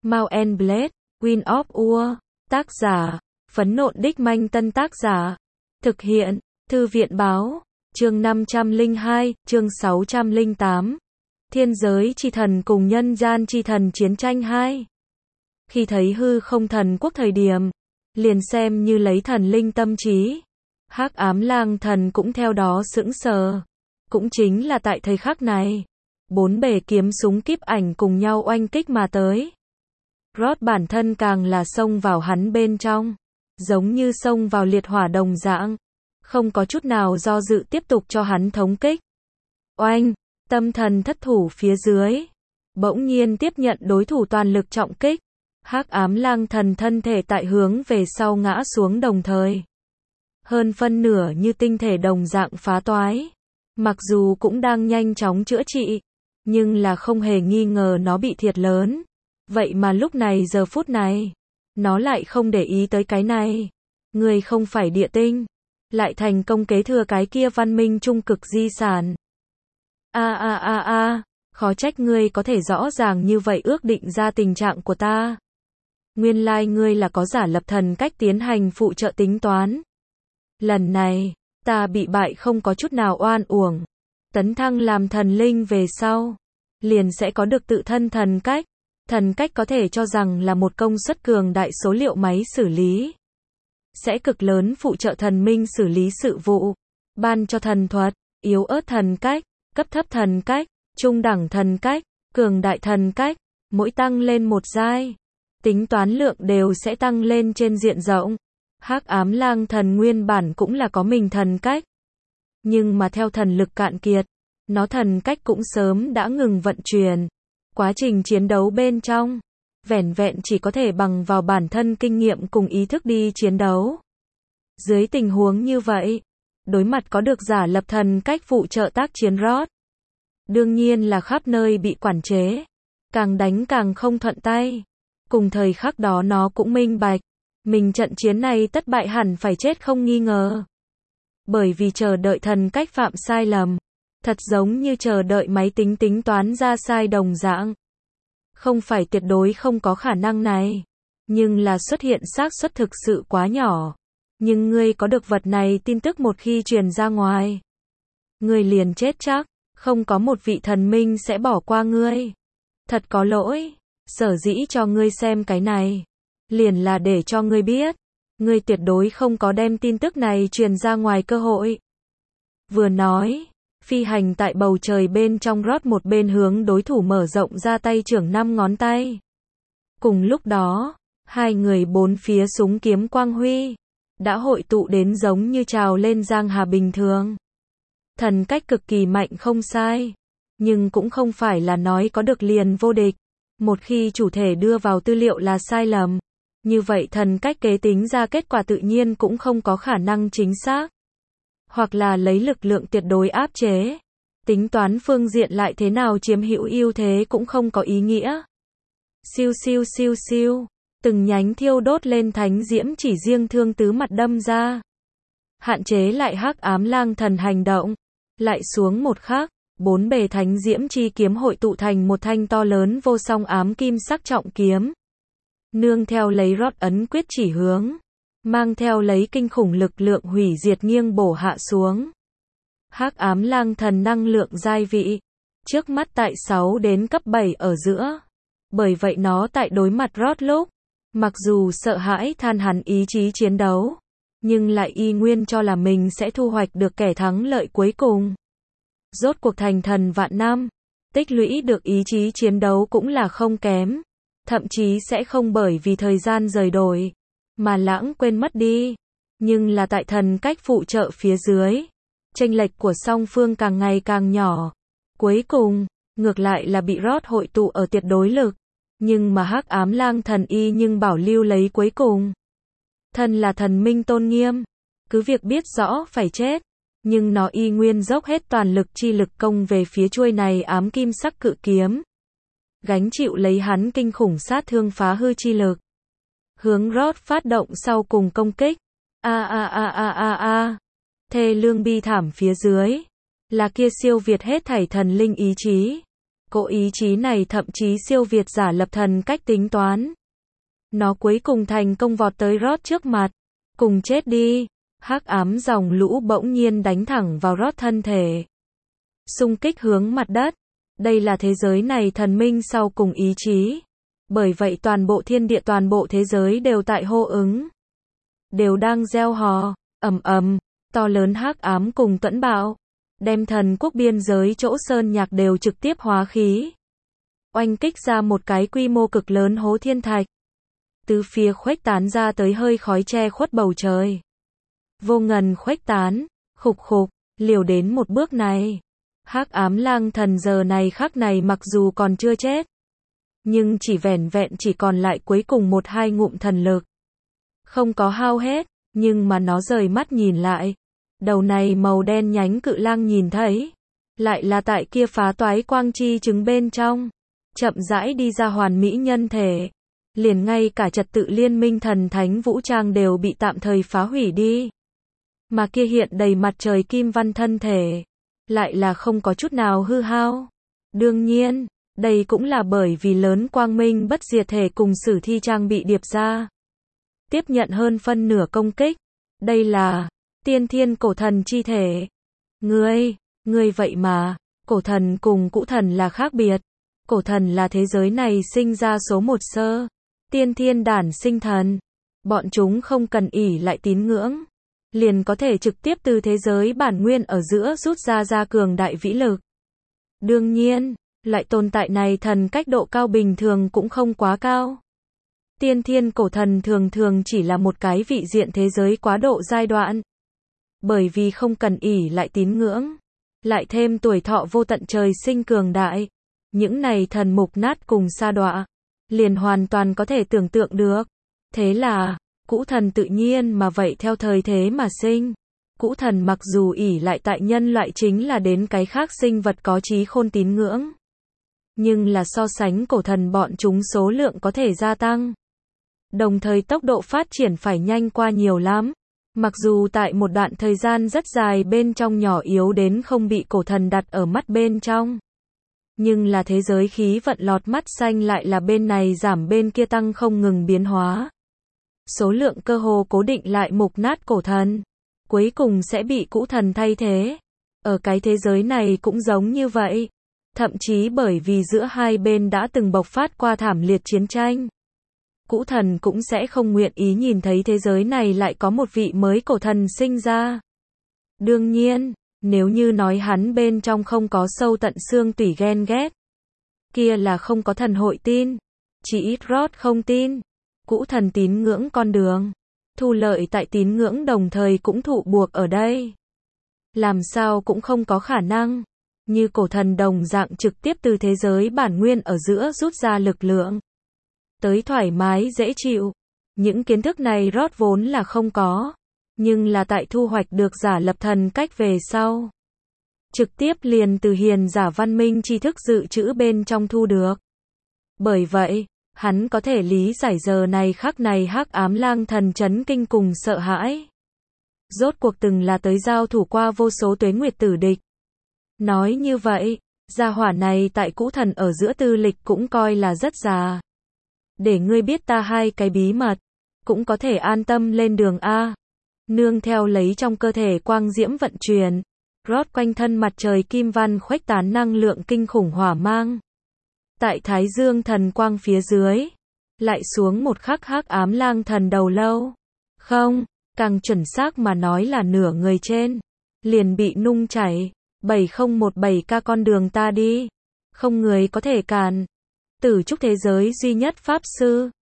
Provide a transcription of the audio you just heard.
Mount and Blade, Wind of War. Tác giả, Phấn Nộn Đích Manh. Tân tác giả, thực hiện, Thư viện Báo. Chương 502, chương 608. Thiên giới chi thần cùng nhân gian chi thần chiến tranh 2. Khi thấy hư không thần quốc thời điểm, liền xem như lấy thần linh tâm trí. Hắc ám lang thần cũng theo đó sững sờ. Cũng chính là tại thời khắc này, bốn bề kiếm súng kíp ảnh cùng nhau oanh kích mà tới. Rod bản thân càng là xông vào hắn bên trong, giống như xông vào liệt hỏa đồng dạng, không có chút nào do dự tiếp tục cho hắn thống kích. Oanh, tâm thần thất thủ phía dưới, bỗng nhiên tiếp nhận đối thủ toàn lực trọng kích. Hắc ám lang thần thân thể tại hướng về sau ngã xuống đồng thời, hơn phân nửa như tinh thể đồng dạng phá toái. Mặc dù cũng đang nhanh chóng chữa trị, nhưng là không hề nghi ngờ nó bị thiệt lớn. Vậy mà lúc này giờ phút này, nó lại không để ý tới cái này. Người không phải địa tinh, lại thành công kế thừa cái kia văn minh trung cực di sản. Khó trách ngươi có thể rõ ràng như vậy ước định ra tình trạng của ta. Nguyên lai ngươi là có giả lập thần cách tiến hành phụ trợ tính toán. Lần này, ta bị bại không có chút nào oan uổng. Tấn thăng làm thần linh về sau, liền sẽ có được tự thân thần cách. Thần cách có thể cho rằng là một công suất cường đại số liệu máy xử lý. Sẽ cực lớn phụ trợ thần minh xử lý sự vụ. Ban cho thần thuật, yếu ớt thần cách, cấp thấp thần cách, trung đẳng thần cách, cường đại thần cách. Mỗi tăng lên một giai, tính toán lượng đều sẽ tăng lên trên diện rộng. Hắc ám lang thần nguyên bản cũng là có mình thần cách. Nhưng mà theo thần lực cạn kiệt, nó thần cách cũng sớm đã ngừng vận chuyển. Quá trình chiến đấu bên trong, vẻn vẹn chỉ có thể bằng vào bản thân kinh nghiệm cùng ý thức đi chiến đấu. Dưới tình huống như vậy, đối mặt có được giả lập thần cách phụ trợ tác chiến Rod, đương nhiên là khắp nơi bị quản chế, càng đánh càng không thuận tay. Cùng thời khắc đó nó cũng minh bạch, mình trận chiến này tất bại hẳn phải chết không nghi ngờ. Bởi vì chờ đợi thần cách phạm sai lầm, thật giống như chờ đợi máy tính tính toán ra sai đồng dạng. Không phải tuyệt đối không có khả năng này, nhưng là xuất hiện xác suất thực sự quá nhỏ. Nhưng ngươi có được vật này, tin tức một khi truyền ra ngoài, ngươi liền chết chắc, không có một vị thần minh sẽ bỏ qua ngươi. Thật có lỗi, sở dĩ cho ngươi xem cái này, liền là để cho ngươi biết, ngươi tuyệt đối không có đem tin tức này truyền ra ngoài cơ hội. Vừa nói, phi hành tại bầu trời bên trong Rod một bên hướng đối thủ mở rộng ra tay trưởng 5 ngón tay. Cùng lúc đó, hai người bốn phía súng kiếm quang huy, đã hội tụ đến giống như trào lên giang hà bình thường. Thần cách cực kỳ mạnh không sai, nhưng cũng không phải là nói có được liền vô địch. Một khi chủ thể đưa vào tư liệu là sai lầm, như vậy thần cách kế tính ra kết quả tự nhiên cũng không có khả năng chính xác. Hoặc là lấy lực lượng tuyệt đối áp chế. Tính toán phương diện lại thế nào chiếm hữu ưu thế cũng không có ý nghĩa. Siêu siêu siêu siêu, từng nhánh thiêu đốt lên thánh diễm chỉ riêng thương tứ mặt đâm ra. Hạn chế lại hắc ám lang thần hành động. Lại xuống một khắc, bốn bề thánh diễm chi kiếm hội tụ thành một thanh to lớn vô song ám kim sắc trọng kiếm. Nương theo lấy Rod ấn quyết chỉ hướng, mang theo lấy kinh khủng lực lượng hủy diệt nghiêng bổ hạ xuống. Hắc ám lang thần năng lượng giai vị, trước mắt tại 6 đến cấp 7 ở giữa. Bởi vậy nó tại đối mặt Rod lúc, mặc dù sợ hãi than hắn ý chí chiến đấu, nhưng lại y nguyên cho là mình sẽ thu hoạch được kẻ thắng lợi cuối cùng. Rốt cuộc thành thần vạn năm, tích lũy được ý chí chiến đấu cũng là không kém, thậm chí sẽ không bởi vì thời gian rời đổi mà lãng quên mất đi. Nhưng là tại thần cách phụ trợ phía dưới, chênh lệch của song phương càng ngày càng nhỏ. Cuối cùng, ngược lại là bị Rod hội tụ ở tuyệt đối lực. Nhưng mà hắc ám lang thần y nhưng bảo lưu lấy cuối cùng. Thần là thần minh tôn nghiêm, cứ việc biết rõ phải chết, nhưng nó y nguyên dốc hết toàn lực chi lực công về phía chuôi này ám kim sắc cự kiếm. Gánh chịu lấy hắn kinh khủng sát thương phá hư chi lực. Hướng Rod phát động sau cùng công kích. Thê lương bi thảm phía dưới, là kia siêu việt hết thảy thần linh ý chí. Cỗ ý chí này thậm chí siêu việt giả lập thần cách tính toán. Nó cuối cùng thành công vọt tới Rod trước mặt. Cùng chết đi. Hắc ám dòng lũ bỗng nhiên đánh thẳng vào Rod thân thể. Xung kích hướng mặt đất. Đây là thế giới này thần minh sau cùng ý chí. Bởi vậy toàn bộ thiên địa toàn bộ thế giới đều tại hô ứng. Đều đang gieo hò, ầm ầm, to lớn hắc ám cùng tuẫn bạo. Đem thần quốc biên giới chỗ sơn nhạc đều trực tiếp hóa khí. Oanh kích ra một cái quy mô cực lớn hố thiên thạch. Từ phía khuếch tán ra tới hơi khói che khuất bầu trời. Vô ngần khuếch tán, khục khục, liều đến một bước này. Hắc ám lang thần giờ này khắc này mặc dù còn chưa chết. Nhưng chỉ vẻn vẹn chỉ còn lại cuối cùng 1-2 ngụm thần lực. Không có hao hết, nhưng mà nó rời mắt nhìn lại. Đầu này màu đen nhánh cự lang nhìn thấy. Lại là tại kia phá toái quang chi trứng bên trong. Chậm rãi đi ra hoàn mỹ nhân thể. Liền ngay cả trật tự liên minh thần thánh vũ trang đều bị tạm thời phá hủy đi. Mà kia hiện đầy mặt trời kim văn thân thể. Lại là không có chút nào hư hao. Đương nhiên, đây cũng là bởi vì lớn quang minh bất diệt thể cùng sử thi trang bị điệp ra. Tiếp nhận hơn phân nửa công kích. Đây là tiên thiên cổ thần chi thể. Ngươi vậy mà, cổ thần cùng cũ thần là khác biệt. Cổ thần là thế giới này sinh ra số một sơ. Tiên thiên đản sinh thần. Bọn chúng không cần ỷ lại tín ngưỡng. Liền có thể trực tiếp từ thế giới bản nguyên ở giữa rút ra cường đại vĩ lực. Đương nhiên, loại tồn tại này thần cách độ cao bình thường cũng không quá cao. Tiên thiên cổ thần thường thường chỉ là một cái vị diện thế giới quá độ giai đoạn. Bởi vì không cần ỷ lại tín ngưỡng. Lại thêm tuổi thọ vô tận trời sinh cường đại. Những này thần mục nát cùng sa đọa. Liền hoàn toàn có thể tưởng tượng được. Thế là, cũ thần tự nhiên mà vậy theo thời thế mà sinh. Cũ thần mặc dù ỷ lại tại nhân loại chính là đến cái khác sinh vật có trí khôn tín ngưỡng. Nhưng là so sánh cổ thần bọn chúng số lượng có thể gia tăng. Đồng thời tốc độ phát triển phải nhanh qua nhiều lắm. Mặc dù tại một đoạn thời gian rất dài bên trong nhỏ yếu đến không bị cổ thần đặt ở mắt bên trong. Nhưng là thế giới khí vận lọt mắt xanh lại là bên này giảm bên kia tăng không ngừng biến hóa. Số lượng cơ hồ cố định lại mục nát cổ thần. Cuối cùng sẽ bị cũ thần thay thế. Ở cái thế giới này cũng giống như vậy. Thậm chí bởi vì giữa hai bên đã từng bộc phát qua thảm liệt chiến tranh. Cũ thần cũng sẽ không nguyện ý nhìn thấy thế giới này lại có một vị mới cổ thần sinh ra. Đương nhiên, nếu như nói hắn bên trong không có sâu tận xương tủy ghen ghét. Kia là không có thần hội tin. Chỉ ít Rod không tin. Cũ thần tín ngưỡng con đường. Thu lợi tại tín ngưỡng đồng thời cũng thụ buộc ở đây. Làm sao cũng không có khả năng. Như cổ thần đồng dạng trực tiếp từ thế giới bản nguyên ở giữa rút ra lực lượng. Tới thoải mái dễ chịu. Những kiến thức này Rod vốn là không có. Nhưng là tại thu hoạch được giả lập thần cách về sau. Trực tiếp liền từ hiền giả văn minh tri thức dự trữ bên trong thu được. Bởi vậy, hắn có thể lý giải giờ này khắc này hắc ám lang thần chấn kinh cùng sợ hãi. Rốt cuộc từng là tới giao thủ qua vô số tuế nguyệt tử địch. Nói như vậy, gia hỏa này tại cũ thần ở giữa tư lịch cũng coi là rất già. Để ngươi biết ta hai cái bí mật, cũng có thể an tâm lên đường A. Nương theo lấy trong cơ thể quang diễm vận chuyển. Rod quanh thân mặt trời kim văn khuếch tán năng lượng kinh khủng hỏa mang. Tại Thái Dương thần quang phía dưới, lại xuống một khắc hắc ám lang thần đầu lâu. Không, càng chuẩn xác mà nói là nửa người trên. Liền bị nung chảy. 7017K con đường ta đi. Không người có thể cản. Tử trúc thế giới duy nhất pháp sư.